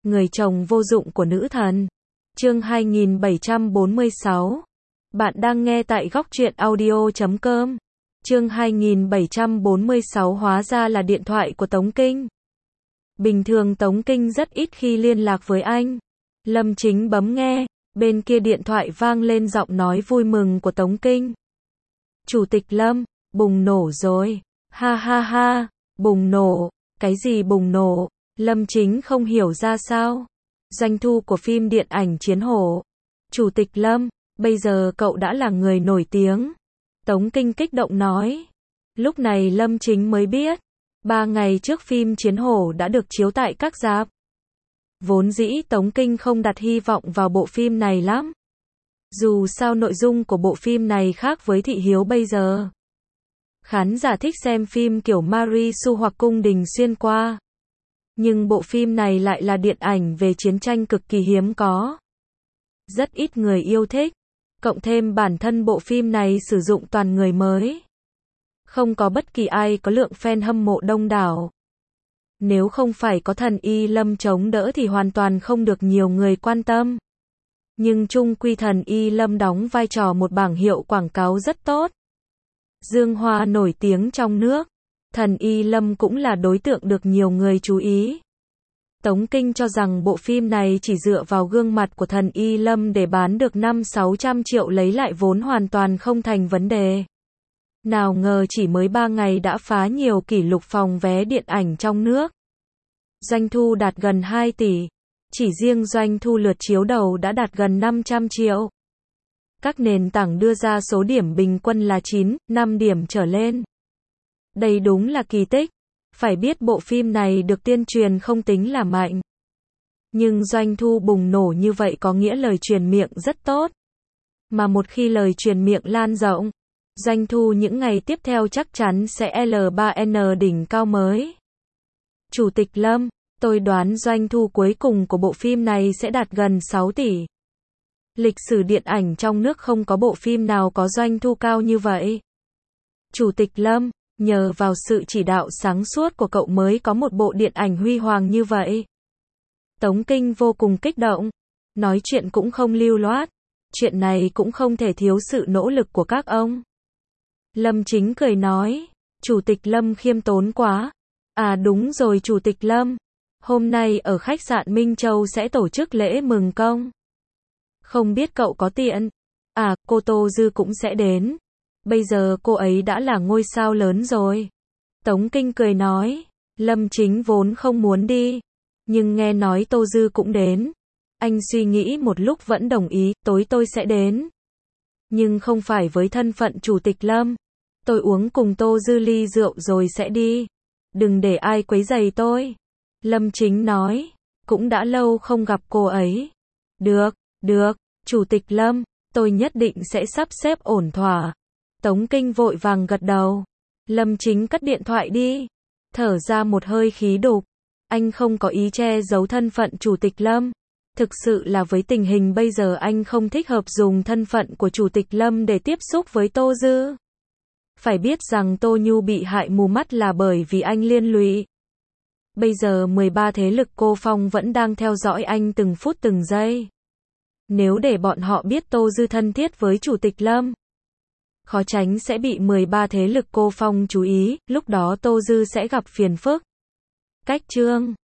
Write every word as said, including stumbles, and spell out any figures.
Người chồng vô dụng của nữ thần. Chương hai nghìn bảy trăm bốn mươi sáu. Bạn đang nghe tại góc truyện audio chấm com. Chương hai nghìn bảy trăm bốn mươi sáu hóa ra là điện thoại của Tống Kinh. Bình thường Tống Kinh rất ít khi liên lạc với anh. Lâm Chính bấm nghe, bên kia điện thoại vang lên giọng nói vui mừng của Tống Kinh. Chủ tịch Lâm, bùng nổ rồi. Ha ha ha, bùng nổ, cái gì bùng nổ? Lâm Chính không hiểu ra sao. Doanh thu của phim điện ảnh Chiến Hổ. Chủ tịch Lâm, bây giờ cậu đã là người nổi tiếng. Tống Kinh kích động nói. Lúc này Lâm Chính mới biết, ba ngày trước phim Chiến Hổ đã được chiếu tại các rạp. Vốn dĩ Tống Kinh không đặt hy vọng vào bộ phim này lắm. Dù sao nội dung của bộ phim này khác với thị hiếu bây giờ. Khán giả thích xem phim kiểu Marie Su hoặc cung đình xuyên qua. Nhưng bộ phim này lại là điện ảnh về chiến tranh cực kỳ hiếm có. Rất ít người yêu thích. Cộng thêm bản thân bộ phim này sử dụng toàn người mới. Không có bất kỳ ai có lượng fan hâm mộ đông đảo. Nếu không phải có thần Y Lâm chống đỡ thì hoàn toàn không được nhiều người quan tâm. Nhưng chung quy thần Y Lâm đóng vai trò một bảng hiệu quảng cáo rất tốt. Dương Hoa nổi tiếng trong nước. Thần Y Lâm cũng là đối tượng được nhiều người chú ý. Tống Kinh cho rằng bộ phim này chỉ dựa vào gương mặt của thần Y Lâm để bán được năm sáu trăm triệu lấy lại vốn hoàn toàn không thành vấn đề. Nào ngờ chỉ mới ba ngày đã phá nhiều kỷ lục phòng vé điện ảnh trong nước. Doanh thu đạt gần hai tỷ. Chỉ riêng doanh thu lượt chiếu đầu đã đạt gần năm trăm triệu. Các nền tảng đưa ra số điểm bình quân là chín, năm điểm trở lên. Đây đúng là kỳ tích. Phải biết bộ phim này được tuyên truyền không tính là mạnh. Nhưng doanh thu bùng nổ như vậy có nghĩa lời truyền miệng rất tốt. Mà một khi lời truyền miệng lan rộng, doanh thu những ngày tiếp theo chắc chắn sẽ L ba N đỉnh cao mới. Chủ tịch Lâm, tôi đoán doanh thu cuối cùng của bộ phim này sẽ đạt gần sáu tỷ. Lịch sử điện ảnh trong nước không có bộ phim nào có doanh thu cao như vậy. Chủ tịch Lâm, nhờ vào sự chỉ đạo sáng suốt của cậu mới có một bộ điện ảnh huy hoàng như vậy. Tống Kinh vô cùng kích động. Nói chuyện cũng không lưu loát. Chuyện này cũng không thể thiếu sự nỗ lực của các ông. Lâm Chính cười nói. Chủ tịch Lâm khiêm tốn quá. À đúng rồi Chủ tịch Lâm. Hôm nay ở khách sạn Minh Châu sẽ tổ chức lễ mừng công. Không biết cậu có tiện. À, cô Tô Dư cũng sẽ đến. Bây giờ cô ấy đã là ngôi sao lớn rồi. Tống Kinh cười nói. Lâm Chính vốn không muốn đi. Nhưng nghe nói Tô Dư cũng đến. Anh suy nghĩ một lúc vẫn đồng ý, tối tôi sẽ đến. Nhưng không phải với thân phận Chủ tịch Lâm. Tôi uống cùng Tô Dư ly rượu rồi sẽ đi. Đừng để ai quấy rầy tôi. Lâm Chính nói. Cũng đã lâu không gặp cô ấy. Được, được, Chủ tịch Lâm, tôi nhất định sẽ sắp xếp ổn thỏa. Tống Kinh vội vàng gật đầu. Lâm Chính cất điện thoại đi. Thở ra một hơi khí đục. Anh không có ý che giấu thân phận Chủ tịch Lâm. Thực sự là với tình hình bây giờ anh không thích hợp dùng thân phận của Chủ tịch Lâm để tiếp xúc với Tô Dư. Phải biết rằng Tô Nhu bị hại mù mắt là bởi vì anh liên lụy. Bây giờ mười ba thế lực cô Phong vẫn đang theo dõi anh từng phút từng giây. Nếu để bọn họ biết Tô Dư thân thiết với Chủ tịch Lâm, khó tránh sẽ bị mười ba thế lực cô Phong chú ý, lúc đó Tô Dư sẽ gặp phiền phức. Cách chương